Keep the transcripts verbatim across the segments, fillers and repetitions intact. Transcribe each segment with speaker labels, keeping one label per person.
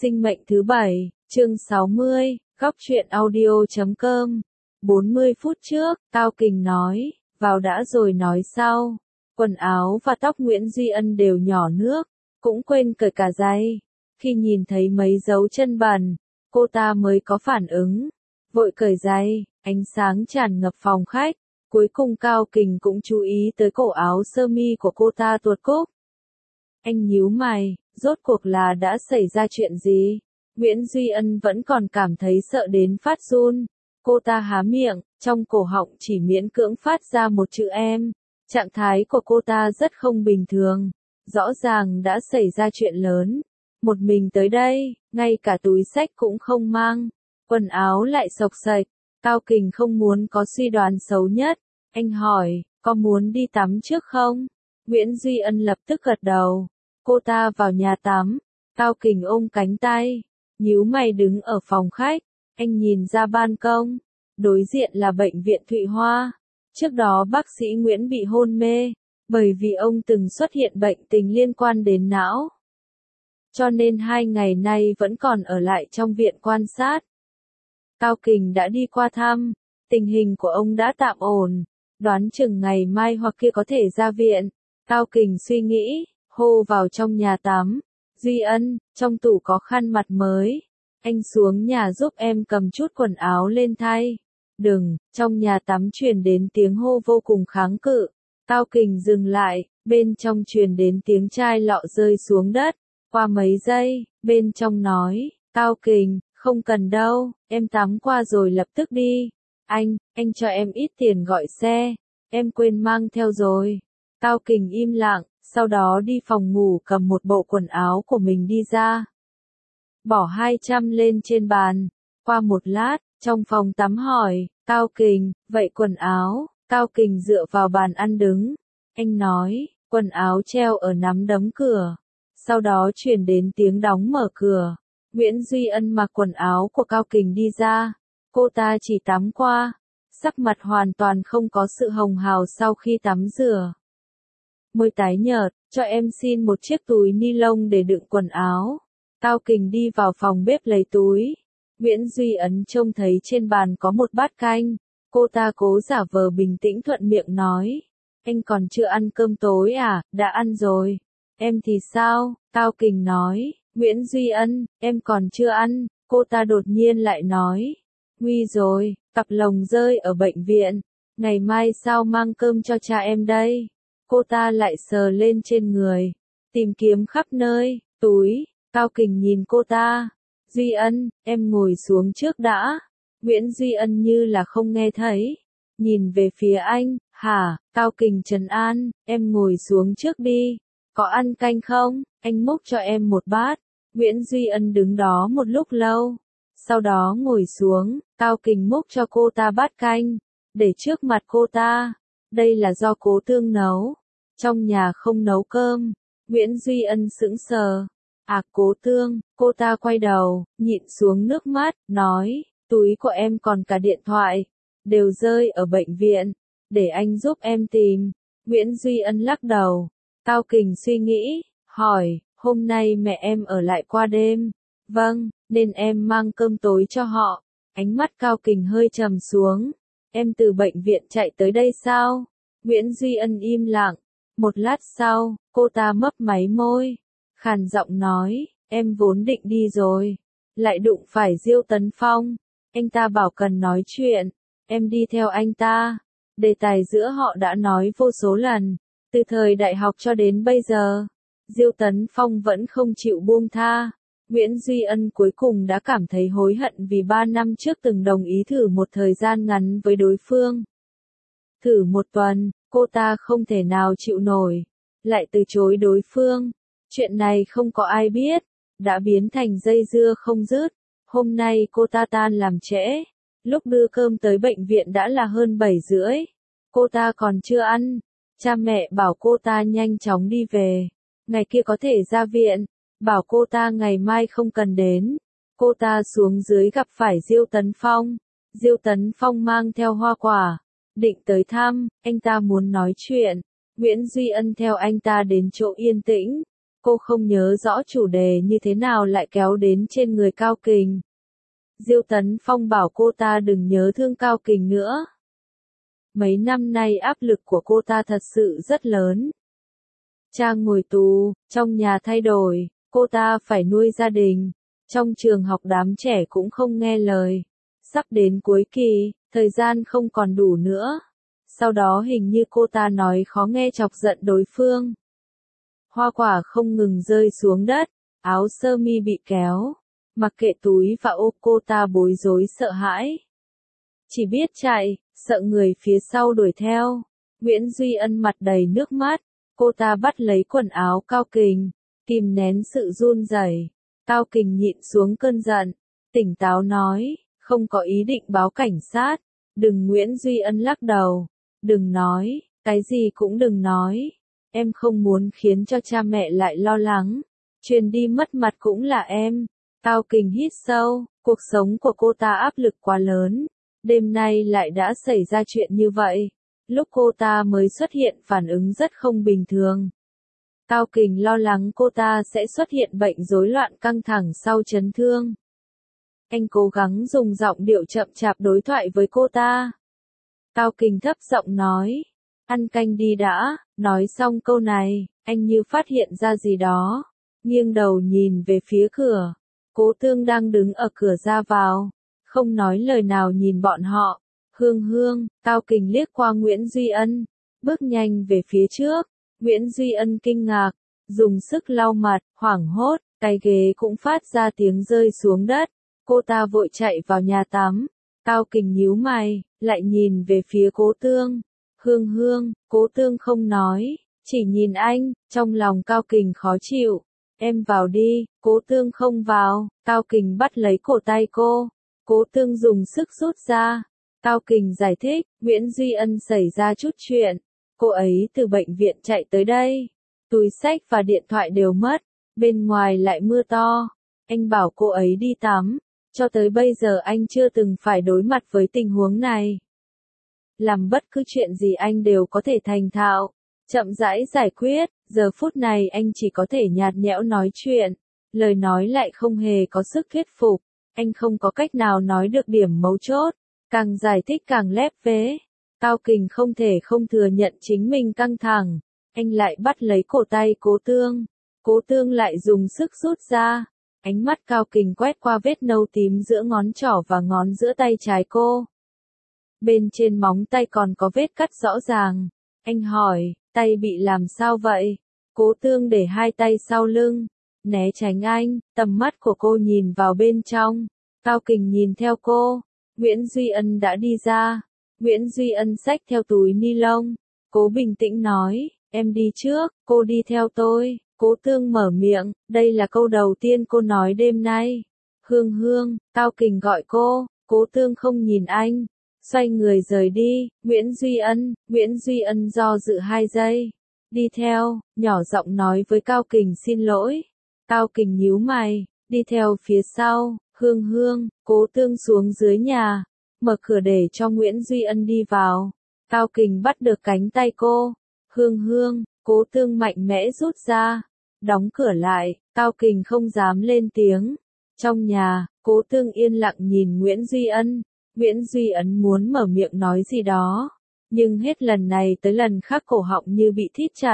Speaker 1: Sinh mệnh thứ bảy, chương sáu mươi, góc truyện audio chấm com. bốn mươi phút trước, Cao Kình nói, vào đã rồi nói sau. Quần áo và tóc Nguyễn Duy Ân đều nhỏ nước, cũng quên cởi cả giày. Khi nhìn thấy mấy dấu chân bẩn, cô ta mới có phản ứng. Vội cởi giày, ánh sáng tràn ngập phòng khách. Cuối cùng Cao Kình cũng chú ý tới cổ áo sơ mi của cô ta tuột cúc. Anh nhíu mày, rốt cuộc là đã xảy ra chuyện gì? Nguyễn Duy Ân vẫn còn cảm thấy sợ đến phát run. Cô ta há miệng, trong cổ họng chỉ miễn cưỡng phát ra một chữ em. Trạng thái của cô ta rất không bình thường. Rõ ràng đã xảy ra chuyện lớn. Một mình tới đây, ngay cả túi xách cũng không mang. Quần áo lại xộc xệch. Cao Kình không muốn có suy đoán xấu nhất. Anh hỏi, có muốn đi tắm trước không? Nguyễn Duy Ân lập tức gật đầu. Cô ta vào nhà tắm. Cao Kình ôm cánh tay. Nhíu mày đứng ở phòng khách. Anh nhìn ra ban công. Đối diện là bệnh viện Thụy Hoa. Trước đó bác sĩ Nguyễn bị hôn mê. Bởi vì ông từng xuất hiện bệnh tình liên quan đến não. Cho nên hai ngày nay vẫn còn ở lại trong viện quan sát. Cao Kình đã đi qua thăm. Tình hình của ông đã tạm ổn. Đoán chừng ngày mai hoặc kia có thể ra viện. Cao Kình suy nghĩ, hô vào trong nhà tắm. Duy Ân, trong tủ có khăn mặt mới. Anh xuống nhà giúp em cầm chút quần áo lên thay. Đừng, trong nhà tắm truyền đến tiếng hô vô cùng kháng cự. Cao Kình dừng lại, bên trong truyền đến tiếng chai lọ rơi xuống đất. Qua mấy giây, bên trong nói, Cao Kình, không cần đâu, em tắm qua rồi lập tức đi. Anh, anh cho em ít tiền gọi xe, em quên mang theo rồi. Cao Kình im lặng, sau đó đi phòng ngủ cầm một bộ quần áo của mình đi ra. Bỏ hai trăm lên trên bàn. Qua một lát, trong phòng tắm hỏi, Cao Kình, vậy quần áo? Cao Kình dựa vào bàn ăn đứng. Anh nói, quần áo treo ở nắm đấm cửa. Sau đó truyền đến tiếng đóng mở cửa. Nguyễn Duy Ân mặc quần áo của Cao Kình đi ra. Cô ta chỉ tắm qua. Sắc mặt hoàn toàn không có sự hồng hào sau khi tắm rửa. Môi tái nhợt, cho em xin một chiếc túi ni lông để đựng quần áo. Cao Kình đi vào phòng bếp lấy túi. Nguyễn Duy Ân trông thấy trên bàn có một bát canh. Cô ta cố giả vờ bình tĩnh thuận miệng nói. Anh còn chưa ăn cơm tối à? Đã ăn rồi. Em thì sao? Cao Kình nói. Nguyễn Duy Ân, em còn chưa ăn. Cô ta đột nhiên lại nói. Nguy rồi, cặp lồng rơi ở bệnh viện. Ngày mai sao mang cơm cho cha em đây? Cô ta lại sờ lên trên người. Tìm kiếm khắp nơi, túi. Cao Kình nhìn cô ta. Duy Ân, em ngồi xuống trước đã. Nguyễn Duy Ân như là không nghe thấy. Nhìn về phía anh, hả? Cao Kình trấn an, em ngồi xuống trước đi. Có ăn canh không? Anh múc cho em một bát. Nguyễn Duy Ân đứng đó một lúc lâu. Sau đó ngồi xuống, Cao Kình múc cho cô ta bát canh. Để trước mặt cô ta. Đây là do Cố Tương nấu. Trong nhà không nấu cơm. Nguyễn Duy Ân sững sờ. À, Cố Tương. Cô ta quay đầu, nhịn xuống nước mắt, nói, túi của em còn cả điện thoại. Đều rơi ở bệnh viện. Để anh giúp em tìm. Nguyễn Duy Ân lắc đầu. Cao Kình suy nghĩ, hỏi, hôm nay mẹ em ở lại qua đêm. Vâng, nên em mang cơm tối cho họ. Ánh mắt Cao Kình hơi trầm xuống. Em từ bệnh viện chạy tới đây sao? Nguyễn Duy Ân im lặng. Một lát sau, cô ta mấp máy môi. Khàn giọng nói, em vốn định đi rồi. Lại đụng phải Diêu Tấn Phong. Anh ta bảo cần nói chuyện. Em đi theo anh ta. Đề tài giữa họ đã nói vô số lần. Từ thời đại học cho đến bây giờ. Diêu Tấn Phong vẫn không chịu buông tha. Nguyễn Duy Ân cuối cùng đã cảm thấy hối hận vì ba năm trước từng đồng ý thử một thời gian ngắn với đối phương. Thử một tuần, cô ta không thể nào chịu nổi. Lại từ chối đối phương. Chuyện này không có ai biết. Đã biến thành dây dưa không dứt. Hôm nay cô ta tan làm trễ. Lúc đưa cơm tới bệnh viện đã là hơn bảy rưỡi. Cô ta còn chưa ăn. Cha mẹ bảo cô ta nhanh chóng đi về. Ngày kia có thể ra viện. Bảo cô ta ngày mai không cần đến. Cô ta xuống dưới gặp phải Diêu Tấn Phong. Diêu Tấn Phong mang theo hoa quả. Định tới thăm, anh ta muốn nói chuyện. Nguyễn Duy Ân theo anh ta đến chỗ yên tĩnh. Cô không nhớ rõ chủ đề như thế nào lại kéo đến trên người Cao Kình. Diêu Tấn Phong bảo cô ta đừng nhớ thương Cao Kình nữa. Mấy năm nay áp lực của cô ta thật sự rất lớn. Cha ngồi tù, trong nhà thay đổi, cô ta phải nuôi gia đình. Trong trường học đám trẻ cũng không nghe lời. Sắp đến cuối kỳ, thời gian không còn đủ nữa. Sau đó hình như cô ta nói khó nghe chọc giận đối phương. Hoa quả không ngừng rơi xuống đất, áo sơ mi bị kéo. Mặc kệ túi và ô cô ta bối rối sợ hãi. Chỉ biết chạy, sợ người phía sau đuổi theo. Nguyễn Duy Ân mặt đầy nước mắt. Cô ta bắt lấy quần áo Cao Kình, kìm nén sự run rẩy. Cao Kình nhịn xuống cơn giận, tỉnh táo nói, không có ý định báo cảnh sát. Đừng. Nguyễn Duy Ân lắc đầu. Đừng nói, cái gì cũng đừng nói. Em không muốn khiến cho cha mẹ lại lo lắng. Truyền đi mất mặt cũng là em. Cao Kình hít sâu, cuộc sống của cô ta áp lực quá lớn. Đêm nay lại đã xảy ra chuyện như vậy. Lúc cô ta mới xuất hiện phản ứng rất không bình thường. Cao Kình lo lắng cô ta sẽ xuất hiện bệnh rối loạn căng thẳng sau chấn thương. Anh cố gắng dùng giọng điệu chậm chạp đối thoại với cô ta. Cao Kình thấp giọng nói, ăn canh đi đã. Nói xong câu này, anh như phát hiện ra gì đó. Nghiêng đầu nhìn về phía cửa. Cố Tương đang đứng ở cửa ra vào. Không nói lời nào nhìn bọn họ. Hương Hương, Cao Kình liếc qua Nguyễn Duy Ân. Bước nhanh về phía trước. Nguyễn Duy Ân kinh ngạc. Dùng sức lau mặt, hoảng hốt. Cái ghế cũng phát ra tiếng rơi xuống đất. Cô ta vội chạy vào nhà tắm. Cao Kình nhíu mày, lại nhìn về phía Cố Tương. Hương Hương, Cố Tương không nói, chỉ nhìn anh, trong lòng Cao Kình khó chịu. Em vào đi. Cố Tương không vào. Cao Kình bắt lấy cổ tay cô. Cố Tương dùng sức rút ra. Cao Kình giải thích, Nguyễn Duy Ân xảy ra chút chuyện. Cô ấy từ bệnh viện chạy tới đây. Túi xách và điện thoại đều mất. Bên ngoài lại mưa to. Anh bảo cô ấy đi tắm. Cho tới bây giờ anh chưa từng phải đối mặt với tình huống này. Làm bất cứ chuyện gì anh đều có thể thành thạo, chậm rãi giải quyết. Giờ phút này anh chỉ có thể nhạt nhẽo nói chuyện. Lời nói lại không hề có sức thuyết phục. Anh không có cách nào nói được điểm mấu chốt. Càng giải thích càng lép vế. Cao Kình không thể không thừa nhận chính mình căng thẳng. Anh lại bắt lấy cổ tay Cố Tương. Cố Tương lại dùng sức rút ra. Ánh mắt Cao Kình quét qua vết nâu tím giữa ngón trỏ và ngón giữa tay trái cô. Bên trên móng tay còn có vết cắt rõ ràng. Anh hỏi, tay bị làm sao vậy? Cố Tương để hai tay sau lưng, né tránh anh, tầm mắt của cô nhìn vào bên trong. Cao Kình nhìn theo cô. Nguyễn Duy Ân đã đi ra. Nguyễn Duy Ân xách theo túi ni lông. Cố bình tĩnh nói, em đi trước, cô đi theo tôi. Cố Tương mở miệng, đây là câu đầu tiên cô nói đêm nay. Hương Hương, Cao Kình gọi cô. Cố Tương không nhìn anh, xoay người rời đi. Nguyễn Duy Ân, Nguyễn Duy Ân do dự hai giây. Đi theo, nhỏ giọng nói với Cao Kình xin lỗi. Cao Kình nhíu mày, đi theo phía sau. Hương Hương, Cố Tương xuống dưới nhà, mở cửa để cho Nguyễn Duy Ân đi vào. Cao Kình bắt được cánh tay cô. Hương Hương, Cố Tương mạnh mẽ rút ra, đóng cửa lại. Cao Kình không dám lên tiếng. Trong nhà, Cố Tương yên lặng nhìn Nguyễn Duy Ân. Nguyễn Duy Ân muốn mở miệng nói gì đó, nhưng hết lần này tới lần khác cổ họng như bị thít chặt.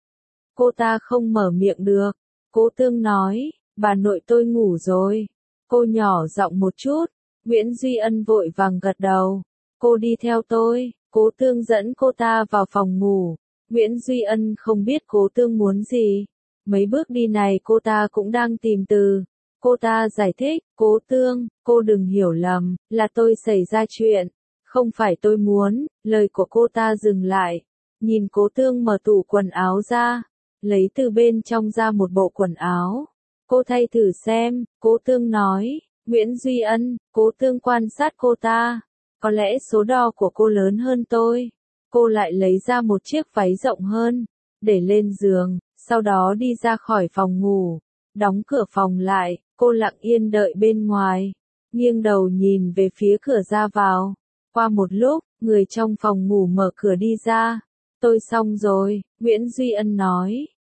Speaker 1: Cô ta không mở miệng được. Cố Tương nói, bà nội tôi ngủ rồi. Cô nhỏ giọng một chút. Nguyễn Duy Ân vội vàng gật đầu. Cô đi theo tôi. Cố Tương dẫn cô ta vào phòng ngủ. Nguyễn Duy Ân không biết Cố Tương muốn gì. Mấy bước đi này cô ta cũng đang tìm từ. Cô ta giải thích, Cố Tương, cô đừng hiểu lầm, là tôi xảy ra chuyện. Không phải tôi muốn. Lời của cô ta dừng lại. Nhìn Cố Tương mở tủ quần áo ra, lấy từ bên trong ra một bộ quần áo. Cô thay thử xem. Cố Tương nói. Nguyễn Duy Ân, Cố Tương quan sát cô ta. Có lẽ số đo của cô lớn hơn tôi. Cô lại lấy ra một chiếc váy rộng hơn, để lên giường, sau đó đi ra khỏi phòng ngủ. Đóng cửa phòng lại, cô lặng yên đợi bên ngoài. Nghiêng đầu nhìn về phía cửa ra vào. Qua một lúc, người trong phòng ngủ mở cửa đi ra. Tôi xong rồi, Nguyễn Duy Ân nói.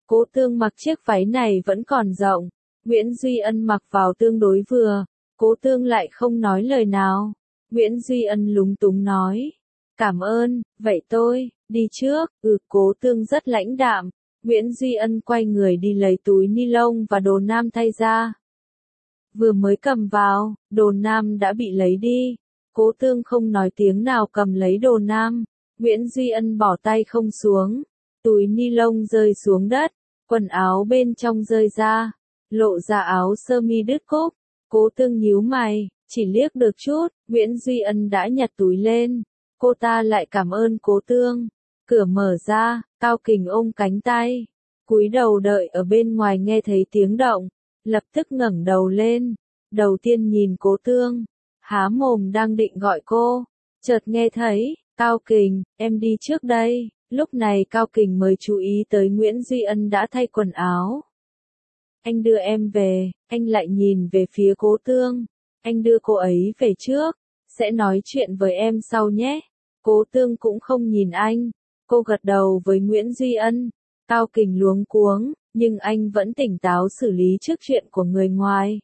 Speaker 1: Cố Tương mặc chiếc váy này vẫn còn rộng, Nguyễn Duy Ân mặc vào tương đối vừa, Cố Tương lại không nói lời nào. Nguyễn Duy Ân lúng túng nói, cảm ơn, vậy tôi, đi trước, ừ Cố Tương rất lãnh đạm. Nguyễn Duy Ân quay người đi lấy túi ni lông và đồ nam thay ra. Vừa mới cầm vào, đồ nam đã bị lấy đi. Cố Tương không nói tiếng nào cầm lấy đồ nam. Nguyễn Duy Ân bỏ tay không xuống. Túi ni lông rơi xuống đất, quần áo bên trong rơi ra, lộ ra áo sơ mi đứt cúc. Cố Tương nhíu mày, chỉ liếc được chút, Nguyễn Duy Ân đã nhặt túi lên. Cô ta lại cảm ơn Cố Tương. Cửa mở ra, Cao Kình ôm cánh tay, cúi đầu đợi ở bên ngoài nghe thấy tiếng động, lập tức ngẩng đầu lên, đầu tiên nhìn Cố Tương, há mồm đang định gọi cô, chợt nghe thấy, Cao Kình, em đi trước đây. Lúc này Cao Kình mới chú ý tới Nguyễn Duy Ân đã thay quần áo. Anh đưa em về, anh lại nhìn về phía Cố Tương, anh đưa cô ấy về trước, sẽ nói chuyện với em sau nhé. Cố Tương cũng không nhìn anh, cô gật đầu với Nguyễn Duy Ân. Cao Kình luống cuống, nhưng anh vẫn tỉnh táo xử lý trước chuyện của người ngoài.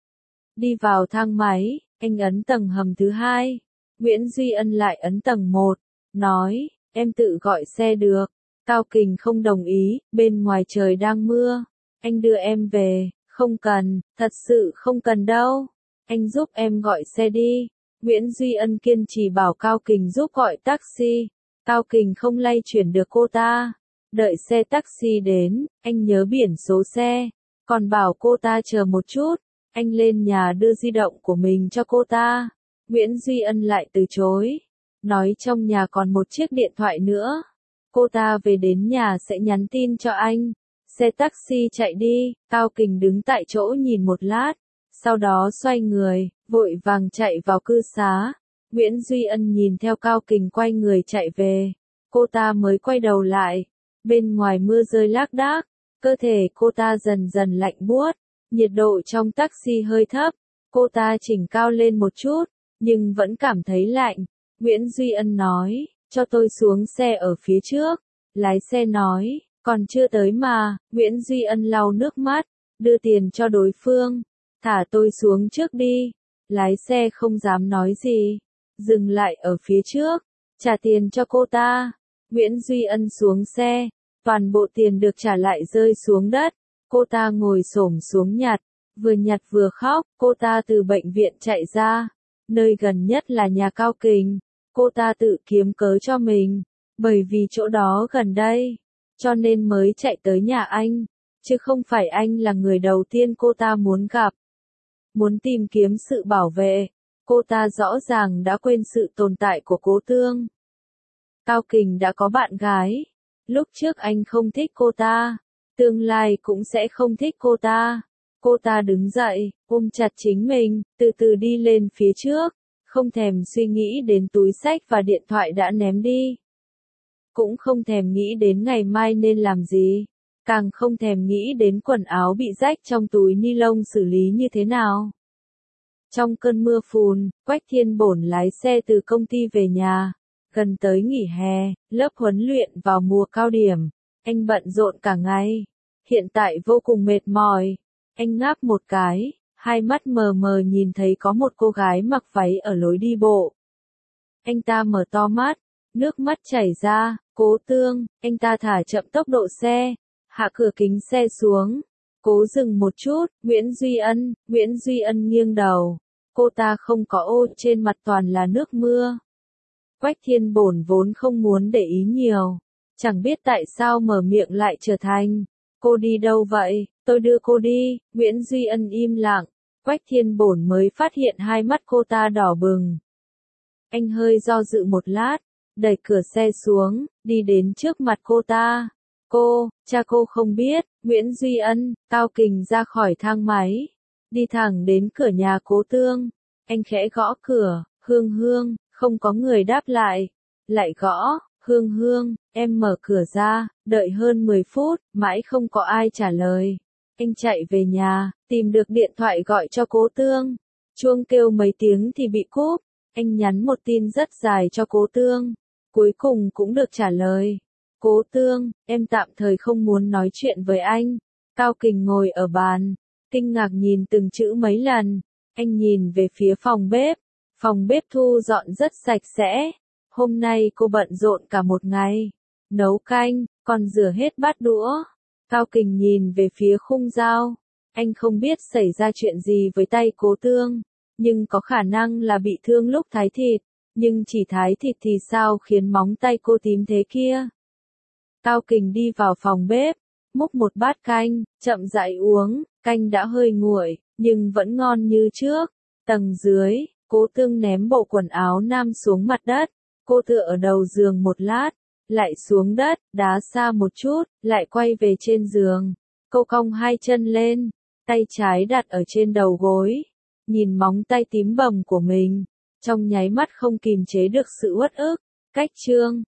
Speaker 1: Đi vào thang máy, anh ấn tầng hầm thứ hai, Nguyễn Duy Ân lại ấn tầng một, nói, em tự gọi xe được. Cao Kình không đồng ý, bên ngoài trời đang mưa, anh đưa em về, không cần, thật sự không cần đâu, anh giúp em gọi xe đi. Nguyễn Duy Ân kiên trì bảo Cao Kình giúp gọi taxi, Cao Kình không lay chuyển được cô ta. Đợi xe taxi đến, anh nhớ biển số xe, còn bảo cô ta chờ một chút, anh lên nhà đưa di động của mình cho cô ta. Nguyễn Duy Ân lại từ chối, nói trong nhà còn một chiếc điện thoại nữa, cô ta về đến nhà sẽ nhắn tin cho anh. Xe taxi chạy đi, Cao Kình đứng tại chỗ nhìn một lát, sau đó xoay người, vội vàng chạy vào cư xá. Nguyễn Duy Ân nhìn theo Cao Kình quay người chạy về, cô ta mới quay đầu lại. Bên ngoài mưa rơi lác đác, cơ thể cô ta dần dần lạnh buốt, nhiệt độ trong taxi hơi thấp, cô ta chỉnh cao lên một chút, nhưng vẫn cảm thấy lạnh. Nguyễn Duy Ân nói, cho tôi xuống xe ở phía trước. Lái xe nói, còn chưa tới mà. Nguyễn Duy Ân lau nước mắt, đưa tiền cho đối phương, thả tôi xuống trước đi. Lái xe không dám nói gì, dừng lại ở phía trước, trả tiền cho cô ta. Nguyễn Duy Ân xuống xe, toàn bộ tiền được trả lại rơi xuống đất, cô ta ngồi xổm xuống nhặt, vừa nhặt vừa khóc. Cô ta từ bệnh viện chạy ra, nơi gần nhất là nhà Cao Kình, cô ta tự kiếm cớ cho mình, bởi vì chỗ đó gần đây, cho nên mới chạy tới nhà anh, chứ không phải anh là người đầu tiên cô ta muốn gặp, muốn tìm kiếm sự bảo vệ. Cô ta rõ ràng đã quên sự tồn tại của Cố Tương. Cao Kình đã có bạn gái, lúc trước anh không thích cô ta, tương lai cũng sẽ không thích cô ta. Cô ta đứng dậy, ôm chặt chính mình, từ từ đi lên phía trước, không thèm suy nghĩ đến túi xách và điện thoại đã ném đi. Cũng không thèm nghĩ đến ngày mai nên làm gì, càng không thèm nghĩ đến quần áo bị rách trong túi ni lông xử lý như thế nào. Trong cơn mưa phùn, Quách Thiên Bổn lái xe từ công ty về nhà. Gần tới nghỉ hè, lớp huấn luyện vào mùa cao điểm, anh bận rộn cả ngày, hiện tại vô cùng mệt mỏi. Anh ngáp một cái, hai mắt mờ mờ nhìn thấy có một cô gái mặc váy ở lối đi bộ. Anh ta mở to mắt, nước mắt chảy ra. Cố Tương. Anh ta thả chậm tốc độ xe, hạ cửa kính xe xuống, cố dừng một chút. Nguyễn Duy Ân. Nguyễn Duy Ân nghiêng đầu, cô ta không có ô, trên mặt toàn là nước mưa. Quách Thiên Bổn vốn không muốn để ý nhiều, chẳng biết tại sao mở miệng lại trở thành, cô đi đâu vậy, tôi đưa cô đi. Nguyễn Duy Ân im lặng, Quách Thiên Bổn mới phát hiện hai mắt cô ta đỏ bừng. Anh hơi do dự một lát, đẩy cửa xe xuống, đi đến trước mặt cô ta. Cô, cha cô không biết. Nguyễn Duy Ân. Cao Kình ra khỏi thang máy, đi thẳng đến cửa nhà Cố Tương. Anh khẽ gõ cửa, Hương Hương, không có người đáp lại. Lại gõ, Hương Hương, em mở cửa ra, đợi hơn mười phút, mãi không có ai trả lời. Anh chạy về nhà, tìm được điện thoại gọi cho Cố Tương. Chuông kêu mấy tiếng thì bị cúp. Anh nhắn một tin rất dài cho Cố Tương, cuối cùng cũng được trả lời. Cố Tương, em tạm thời không muốn nói chuyện với anh. Cao Kình ngồi ở bàn, kinh ngạc nhìn từng chữ mấy lần. Anh nhìn về phía phòng bếp. Phòng bếp thu dọn rất sạch sẽ. Hôm nay cô bận rộn cả một ngày. Nấu canh, còn rửa hết bát đũa. Cao Kình nhìn về phía khung dao. Anh không biết xảy ra chuyện gì với tay Cố Tương, nhưng có khả năng là bị thương lúc thái thịt. Nhưng chỉ thái thịt thì sao khiến móng tay cô tím thế kia? Cao Kình đi vào phòng bếp, múc một bát canh, chậm rãi uống, canh đã hơi nguội, nhưng vẫn ngon như trước. Tầng dưới, Cố Tương ném bộ quần áo nam xuống mặt đất. Cô tựa ở đầu giường một lát, lại xuống đất, đá xa một chút, lại quay về trên giường. Cô cong hai chân lên, tay trái đặt ở trên đầu gối, nhìn móng tay tím bầm của mình, trong nháy mắt không kìm chế được sự uất ức. Cách chương